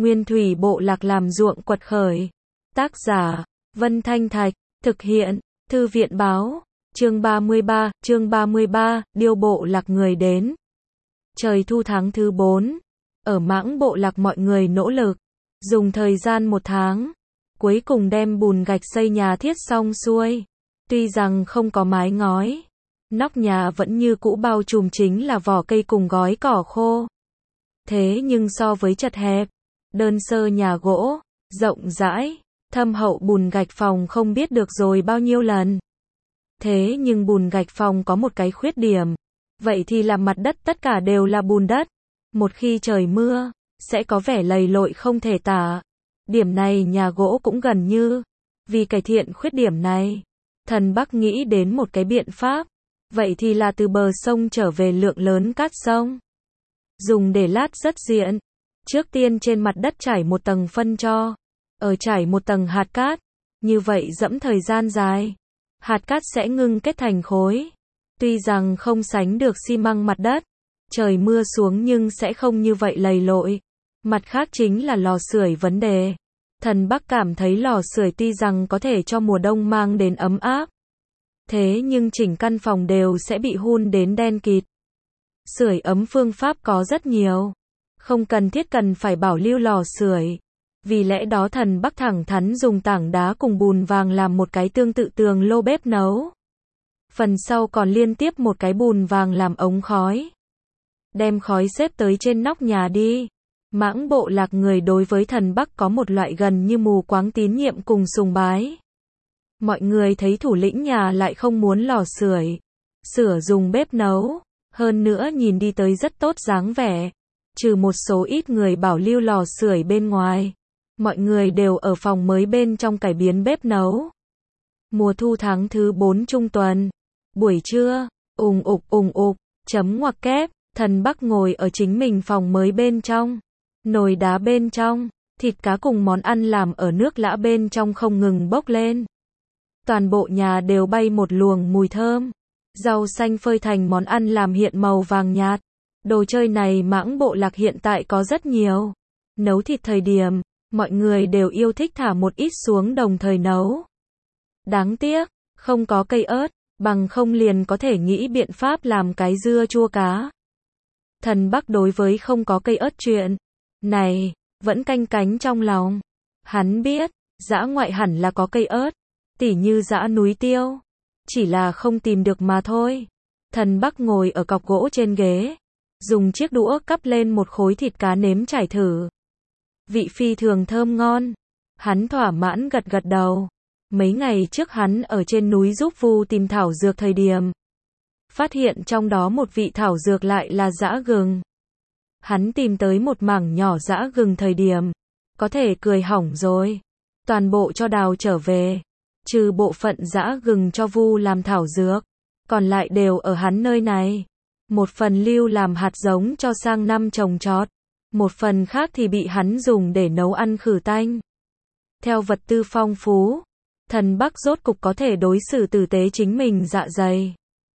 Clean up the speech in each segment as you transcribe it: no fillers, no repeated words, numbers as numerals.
Nguyên thủy bộ lạc làm ruộng quật khởi. Tác giả, Vân Thanh Thạch, thực hiện, Thư viện báo, chương 33, điêu bộ lạc người đến. Trời thu tháng thứ 4, ở Mãng bộ lạc mọi người nỗ lực, dùng thời gian 1 tháng, cuối cùng đem bùn gạch xây nhà thiết xong xuôi. Tuy rằng không có mái ngói, nóc nhà vẫn như cũ bao trùm chính là vỏ cây cùng gói cỏ khô. Thế nhưng so với chật hẹp, đơn sơ nhà gỗ, rộng rãi, thâm hậu bùn gạch phòng không biết được rồi bao nhiêu lần. Thế nhưng bùn gạch phòng có một cái khuyết điểm, vậy thì là mặt đất tất cả đều là bùn đất. Một khi trời mưa, sẽ có vẻ lầy lội không thể tả. Điểm này nhà gỗ cũng gần như. Vì cải thiện khuyết điểm này, Thần Bắc nghĩ đến một cái biện pháp. Vậy thì là từ bờ sông trở về lượng lớn cát sông. Dùng để lát rất diện. Trước tiên trên mặt đất trải một tầng phân cho. Ở trải một tầng hạt cát. Như vậy dẫm thời gian dài, hạt cát sẽ ngưng kết thành khối. Tuy rằng không sánh được xi măng mặt đất, trời mưa xuống nhưng sẽ không như vậy lầy lội. Mặt khác chính là lò sưởi vấn đề. Thần Bắc cảm thấy lò sưởi tuy rằng có thể cho mùa đông mang đến ấm áp, thế nhưng chỉnh căn phòng đều sẽ bị hun đến đen kịt. Sưởi ấm phương pháp có rất nhiều, không cần thiết cần phải bảo lưu lò sưởi. Vì lẽ đó Thần Bắc thẳng thắn dùng tảng đá cùng bùn vàng làm một cái tương tự tường lô bếp nấu. Phần sau còn liên tiếp một cái bùn vàng làm ống khói. Đem khói xếp tới trên nóc nhà đi. Mãng bộ lạc người đối với Thần Bắc có một loại gần như mù quáng tín nhiệm cùng sùng bái. Mọi người thấy thủ lĩnh nhà lại không muốn lò sưởi, sửa dùng bếp nấu, hơn nữa nhìn đi tới rất tốt dáng vẻ. Trừ một số ít người bảo lưu lò sưởi bên ngoài, mọi người đều ở phòng mới bên trong cải biến bếp nấu. Mùa thu tháng thứ 4 trung tuần, buổi trưa, ùng ục, chấm ngoặc kép, Thần Bắc ngồi ở chính mình phòng mới bên trong. Nồi đá bên trong, thịt cá cùng món ăn làm ở nước lã bên trong không ngừng bốc lên. Toàn bộ nhà đều bay một luồng mùi thơm. Rau xanh phơi thành món ăn làm hiện màu vàng nhạt. Đồ chơi này Mãng bộ lạc hiện tại có rất nhiều. Nấu thịt thời điểm, mọi người đều yêu thích thả một ít xuống đồng thời nấu. Đáng tiếc, không có cây ớt, bằng không liền có thể nghĩ biện pháp làm cái dưa chua cá. Thần Bắc đối với không có cây ớt chuyện này, vẫn canh cánh trong lòng. Hắn biết, dã ngoại hẳn là có cây ớt, tỉ như dã núi tiêu. Chỉ là không tìm được mà thôi. Thần Bắc ngồi ở cọc gỗ trên ghế, dùng chiếc đũa cắp lên một khối thịt cá nếm trải thử. Vị phi thường thơm ngon. Hắn thỏa mãn gật gật đầu. Mấy ngày trước hắn ở trên núi giúp Vu tìm thảo dược thời điểm, phát hiện trong đó một vị thảo dược lại là dã gừng. Hắn tìm tới một mảng nhỏ dã gừng thời điểm, có thể cười hỏng rồi. Toàn bộ cho đào trở về, trừ bộ phận dã gừng cho Vu làm thảo dược, còn lại đều ở hắn nơi này. Một phần lưu làm hạt giống cho sang năm trồng trọt, một phần khác thì bị hắn dùng để nấu ăn khử tanh. Theo vật tư phong phú, Thần Bắc rốt cục có thể đối xử tử tế chính mình dạ dày,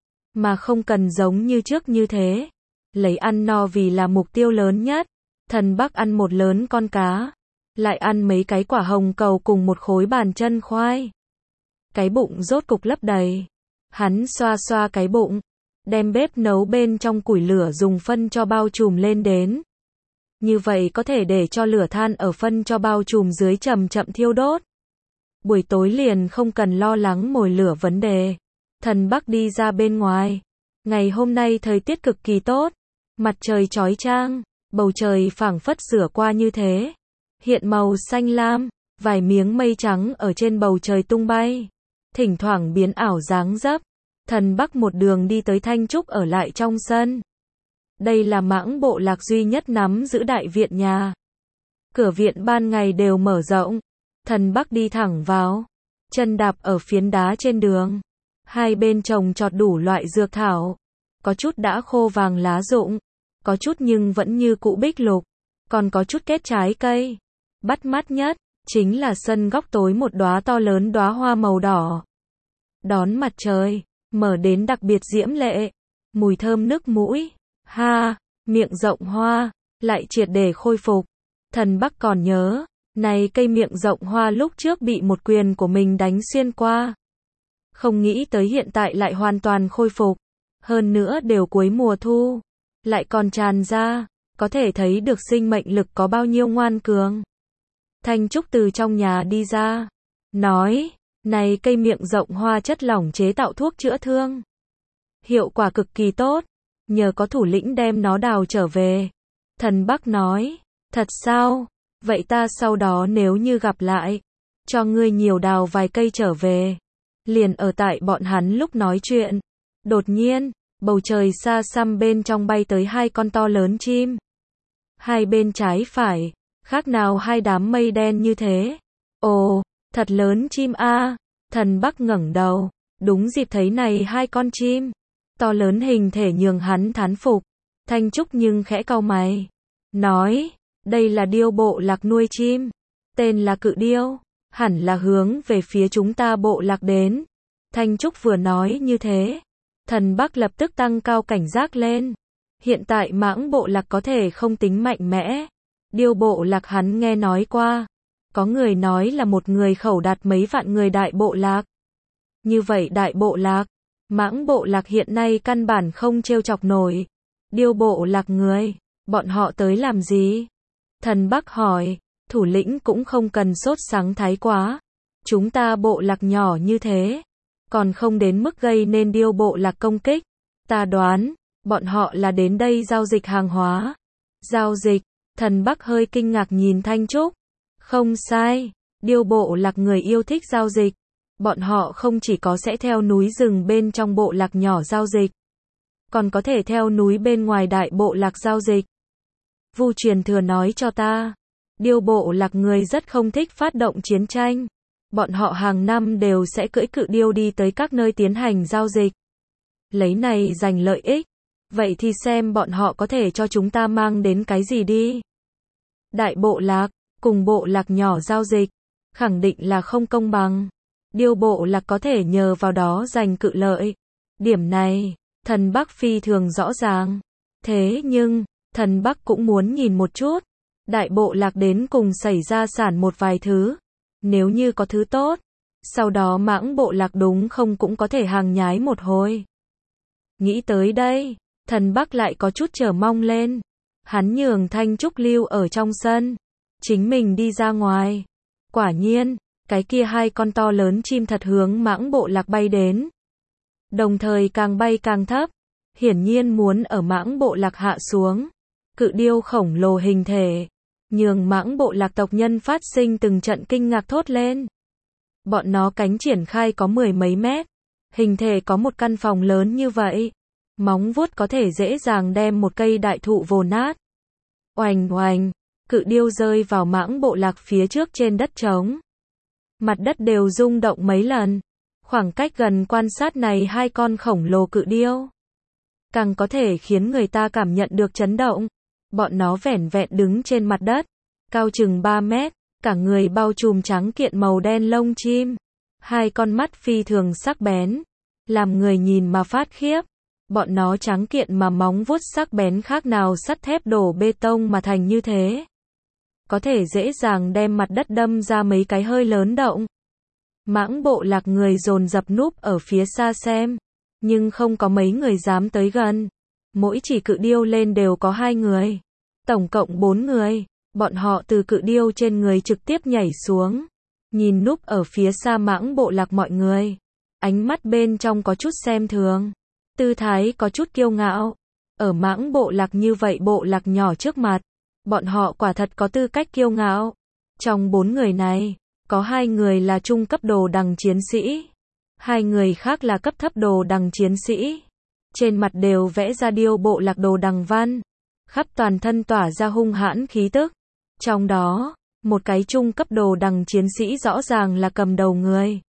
mà không cần giống như trước như thế. Lấy ăn no vì là mục tiêu lớn nhất. Thần Bắc ăn một lớn con cá, lại ăn mấy cái quả hồng cầu cùng một khối bàn chân khoai. Cái bụng rốt cục lấp đầy. Hắn xoa xoa cái bụng, đem bếp nấu bên trong củi lửa dùng phân cho bao trùm lên đến. Như vậy có thể để cho lửa than ở phân cho bao trùm dưới chậm chậm thiêu đốt. Buổi tối liền không cần lo lắng mồi lửa vấn đề. Thần Bắc đi ra bên ngoài. Ngày hôm nay thời tiết cực kỳ tốt. Mặt trời chói chang, bầu trời phảng phất sửa qua như thế. Hiện màu xanh lam, vài miếng mây trắng ở trên bầu trời tung bay. Thỉnh thoảng biến ảo dáng dấp. Thần Bắc một đường đi tới Thanh Trúc ở lại trong sân. Đây là Mãng bộ lạc duy nhất nắm giữ đại viện nhà. Cửa viện ban ngày đều mở rộng. Thần Bắc đi thẳng vào, chân đạp ở phiến đá trên đường. Hai bên trồng trọt đủ loại dược thảo. Có chút đã khô vàng lá rụng, có chút nhưng vẫn như cũ bích lục, còn có chút kết trái cây. Bắt mắt nhất chính là sân góc tối một đóa to lớn đóa hoa màu đỏ. Đón mặt trời, mở đến đặc biệt diễm lệ, mùi thơm nức mũi. Ha, miệng rộng hoa, lại triệt để khôi phục. Thần Bắc còn nhớ, này cây miệng rộng hoa lúc trước bị một quyền của mình đánh xuyên qua. Không nghĩ tới hiện tại lại hoàn toàn khôi phục. Hơn nữa đều cuối mùa thu. Lại còn tràn ra, có thể thấy được sinh mệnh lực có bao nhiêu ngoan cường. Thanh Trúc từ trong nhà đi ra, nói, này cây miệng rộng hoa chất lỏng chế tạo thuốc chữa thương. Hiệu quả cực kỳ tốt, nhờ có thủ lĩnh đem nó đào trở về. Thần Bắc nói, thật sao, vậy ta sau đó nếu như gặp lại, cho ngươi nhiều đào vài cây trở về. Liền ở tại bọn hắn lúc nói chuyện, đột nhiên, bầu trời xa xăm bên trong bay tới hai con to lớn chim. Hai bên trái phải, khác nào hai đám mây đen như thế. Ồ, thật lớn chim a. Thần Bắc ngẩng đầu, đúng dịp thấy này hai con chim to lớn hình thể nhường hắn thán phục. Thanh Trúc nhưng khẽ cau mày, nói, đây là điêu bộ lạc nuôi chim, tên là cự điêu, hẳn là hướng về phía chúng ta bộ lạc đến. Thanh Trúc vừa nói như thế, Thần Bắc lập tức tăng cao cảnh giác lên. Hiện tại mãng bộ lạc có thể không tính mạnh mẽ. Điêu bộ lạc hắn nghe nói qua. Có người nói là một người khẩu đạt mấy vạn người đại bộ lạc. Như vậy đại bộ lạc, mãng bộ lạc hiện nay căn bản không trêu chọc nổi. Điêu bộ lạc người, bọn họ tới làm gì? Thần Bắc hỏi, thủ lĩnh cũng không cần sốt sắng thái quá. Chúng ta bộ lạc nhỏ như thế, còn không đến mức gây nên điêu bộ lạc công kích. Ta đoán, bọn họ là đến đây giao dịch hàng hóa. Giao dịch, Thần Bắc hơi kinh ngạc nhìn Thanh Trúc. Không sai, điêu bộ lạc người yêu thích giao dịch. Bọn họ không chỉ có sẽ theo núi rừng bên trong bộ lạc nhỏ giao dịch, còn có thể theo núi bên ngoài đại bộ lạc giao dịch. Vu truyền thừa nói cho ta, điêu bộ lạc người rất không thích phát động chiến tranh. Bọn họ hàng năm đều sẽ cưỡi cự điêu đi tới các nơi tiến hành giao dịch. Lấy này giành lợi ích. Vậy thì xem bọn họ có thể cho chúng ta mang đến cái gì đi. Đại bộ lạc, cùng bộ lạc nhỏ giao dịch, khẳng định là không công bằng. Điêu bộ lạc có thể nhờ vào đó giành cự lợi. Điểm này, Thần Bắc phi thường rõ ràng. Thế nhưng, Thần Bắc cũng muốn nhìn một chút. Đại bộ lạc đến cùng xảy ra sản một vài thứ. Nếu như có thứ tốt, sau đó mãng bộ lạc đúng không cũng có thể hàng nhái một hồi. Nghĩ tới đây, Thần Bắc lại có chút chờ mong lên. Hắn nhường Thanh Trúc lưu ở trong sân, chính mình đi ra ngoài. Quả nhiên, cái kia hai con to lớn chim thật hướng mãng bộ lạc bay đến. Đồng thời càng bay càng thấp, hiển nhiên muốn ở mãng bộ lạc hạ xuống. Cự điêu khổng lồ hình thể, nhường mãng bộ lạc tộc nhân phát sinh từng trận kinh ngạc thốt lên. Bọn nó cánh triển khai có 10 mấy mét, hình thể có một căn phòng lớn như vậy. Móng vuốt có thể dễ dàng đem một cây đại thụ vồ nát. Oành oành, cự điêu rơi vào mãng bộ lạc phía trước trên đất trống. Mặt đất đều rung động mấy lần. Khoảng cách gần quan sát này hai con khổng lồ cự điêu, càng có thể khiến người ta cảm nhận được chấn động. Bọn nó vẻn vẹn đứng trên mặt đất, cao chừng 3 mét, cả người bao trùm trắng kiện màu đen lông chim. Hai con mắt phi thường sắc bén, làm người nhìn mà phát khiếp. Bọn nó trắng kiện mà móng vuốt sắc bén khác nào sắt thép đổ bê tông mà thành như thế. Có thể dễ dàng đem mặt đất đâm ra mấy cái hơi lớn động. Mãng bộ lạc người dồn dập núp ở phía xa xem, nhưng không có mấy người dám tới gần. Mỗi chỉ cự điêu lên đều có 2 người, tổng cộng 4 người. Bọn họ từ cự điêu trên người trực tiếp nhảy xuống, nhìn núp ở phía xa mãng bộ lạc mọi người. Ánh mắt bên trong có chút xem thường, tư thái có chút kiêu ngạo. Ở mãng bộ lạc như vậy bộ lạc nhỏ trước mặt, bọn họ quả thật có tư cách kiêu ngạo. Trong 4 người này, có 2 người là trung cấp đồ đằng chiến sĩ, 2 người khác là cấp thấp đồ đằng chiến sĩ. Trên mặt đều vẽ ra điêu bộ lạc đồ đằng văn, khắp toàn thân tỏa ra hung hãn khí tức. Trong đó, một cái trung cấp đồ đằng chiến sĩ rõ ràng là cầm đầu người.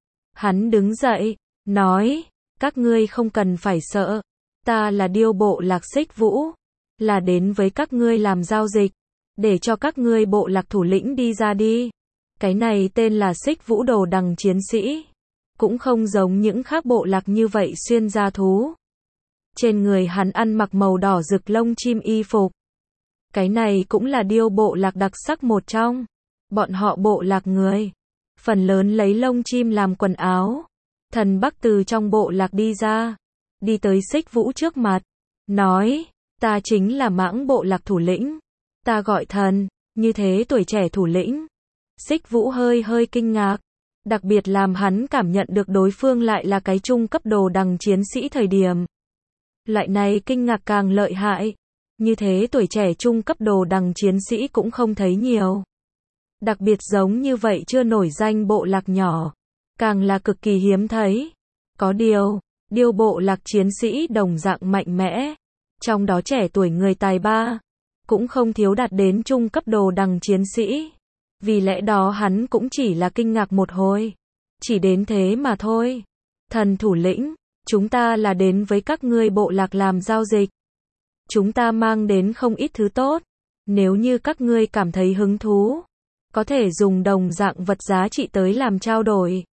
Hắn đứng dậy, nói, các ngươi không cần phải sợ, ta là điêu bộ lạc Xích Vũ, là đến với các ngươi làm giao dịch, để cho các ngươi bộ lạc thủ lĩnh đi ra đi. Cái này tên là Xích Vũ đồ đằng chiến sĩ, cũng không giống những khác bộ lạc như vậy xuyên da thú. Trên người hắn ăn mặc màu đỏ rực lông chim y phục, Cái này cũng là điêu bộ lạc đặc sắc một trong. Bọn họ bộ lạc người, phần lớn lấy lông chim làm quần áo. Thần Bắc từ trong bộ lạc đi ra, đi tới Xích Vũ trước mặt, nói, ta chính là Mãng bộ lạc thủ lĩnh. Ta gọi Thần, như thế tuổi trẻ thủ lĩnh. Xích Vũ hơi kinh ngạc, đặc biệt làm hắn cảm nhận được đối phương lại là cái trung cấp đồ đằng chiến sĩ thời điểm. Loại này kinh ngạc càng lợi hại, như thế tuổi trẻ trung cấp đồ đằng chiến sĩ cũng không thấy nhiều. Đặc biệt giống như vậy chưa nổi danh bộ lạc nhỏ, càng là cực kỳ hiếm thấy. Có điều, điêu bộ lạc chiến sĩ đồng dạng mạnh mẽ, trong đó trẻ tuổi người tài ba, cũng không thiếu đạt đến trung cấp đồ đằng chiến sĩ. Vì lẽ đó hắn cũng chỉ là kinh ngạc một hồi, chỉ đến thế mà thôi. Thần thủ lĩnh, chúng ta là đến với các ngươi bộ lạc làm giao dịch. Chúng ta mang đến không ít thứ tốt, nếu như các ngươi cảm thấy hứng thú, có thể dùng đồng dạng vật giá trị tới làm trao đổi.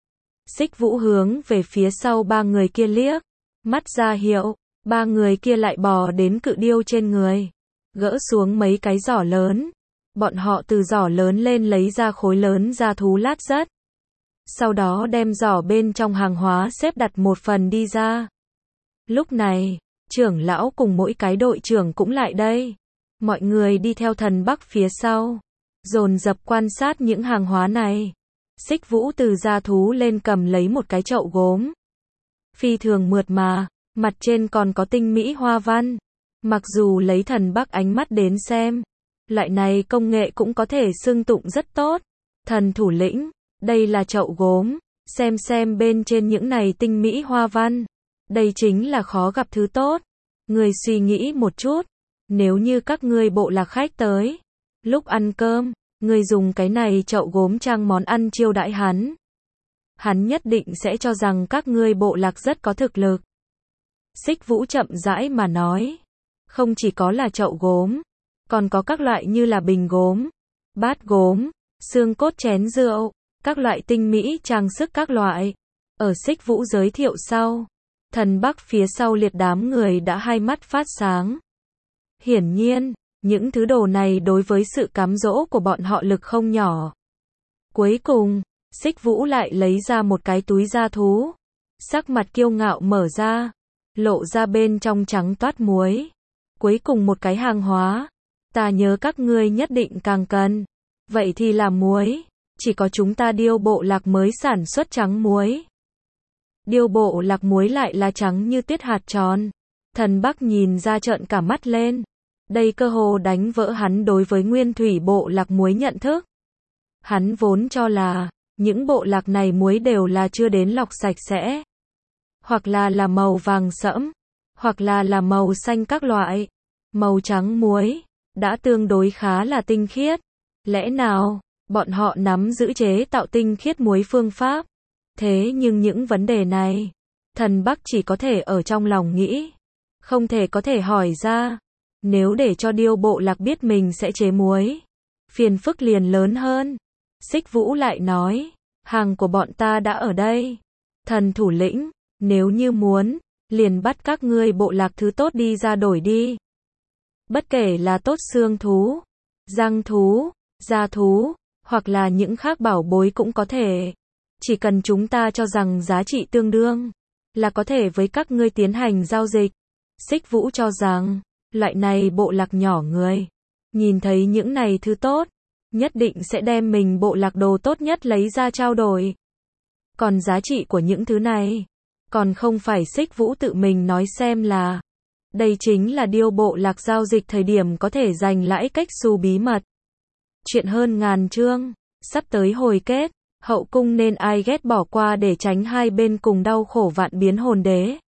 Xích Vũ hướng về phía sau ba người kia liếc, mắt ra hiệu, ba người kia lại bò đến cự điêu trên người, gỡ xuống mấy cái giỏ lớn. Bọn họ từ giỏ lớn lên lấy ra khối lớn da thú lát rất. Sau đó đem giỏ bên trong hàng hóa xếp đặt một phần đi ra. Lúc này, trưởng lão cùng mỗi cái đội trưởng cũng lại đây. Mọi người đi theo Thần Bắc phía sau, dồn dập quan sát những hàng hóa này. Xích Vũ từ da thú lên cầm lấy một cái chậu gốm. Phi thường mượt mà, mặt trên còn có tinh mỹ hoa văn. Mặc dù lấy Thần Bắc ánh mắt đến xem, loại này công nghệ cũng có thể xưng tụng rất tốt. Thần thủ lĩnh, đây là chậu gốm, xem bên trên những này tinh mỹ hoa văn. Đây chính là khó gặp thứ tốt. Người suy nghĩ một chút, nếu như các ngươi bộ lạc khách tới, lúc ăn cơm, người dùng cái này chậu gốm trang món ăn chiêu đãi hắn. Hắn nhất định sẽ cho rằng các ngươi bộ lạc rất có thực lực. Xích Vũ chậm rãi mà nói, không chỉ có là chậu gốm, còn có các loại như là bình gốm, bát gốm, xương cốt chén rượu, các loại tinh mỹ trang sức các loại. Ở Xích Vũ giới thiệu sau, Thần Bắc phía sau liệt đám người đã hai mắt phát sáng. Hiển nhiên, những thứ đồ này đối với sự cám dỗ của bọn họ lực không nhỏ. Cuối cùng, Xích Vũ lại lấy ra một cái túi da thú. Sắc mặt kiêu ngạo mở ra, lộ ra bên trong trắng toát muối. Cuối cùng một cái hàng hóa, ta nhớ các ngươi nhất định càng cần. Vậy thì là muối, chỉ có chúng ta điêu bộ lạc mới sản xuất trắng muối. Điêu bộ lạc muối lại là trắng như tuyết hạt tròn. Thần Bắc nhìn ra trợn cả mắt lên. Đây cơ hồ đánh vỡ hắn đối với nguyên thủy bộ lạc muối nhận thức. Hắn vốn cho là, những bộ lạc này muối đều là chưa đến lọc sạch sẽ. Hoặc là màu vàng sẫm, hoặc là màu xanh các loại. Màu trắng muối, đã tương đối khá là tinh khiết. Lẽ nào, bọn họ nắm giữ chế tạo tinh khiết muối phương pháp? Thế nhưng những vấn đề này, Thần Bắc chỉ có thể ở trong lòng nghĩ, không thể có thể hỏi ra. Nếu để cho điêu bộ lạc biết mình sẽ chế muối, phiền phức liền lớn hơn. Xích Vũ lại nói, hàng của bọn ta đã ở đây. Thần thủ lĩnh, nếu như muốn, liền bắt các ngươi bộ lạc thứ tốt đi ra đổi đi. Bất kể là tốt xương thú, răng thú, da thú, hoặc là những khác bảo bối cũng có thể. Chỉ cần chúng ta cho rằng giá trị tương đương, là có thể với các ngươi tiến hành giao dịch. Xích Vũ cho rằng, loại này bộ lạc nhỏ người, nhìn thấy những này thứ tốt, nhất định sẽ đem mình bộ lạc đồ tốt nhất lấy ra trao đổi. Còn giá trị của những thứ này, còn không phải Xích Vũ tự mình nói xem là, đây chính là điêu bộ lạc giao dịch thời điểm có thể giành lãi cách xu bí mật. Chuyện hơn ngàn chương, sắp tới hồi kết, hậu cung nên ai ghét bỏ qua để tránh hai bên cùng đau khổ vạn biến hồn đế.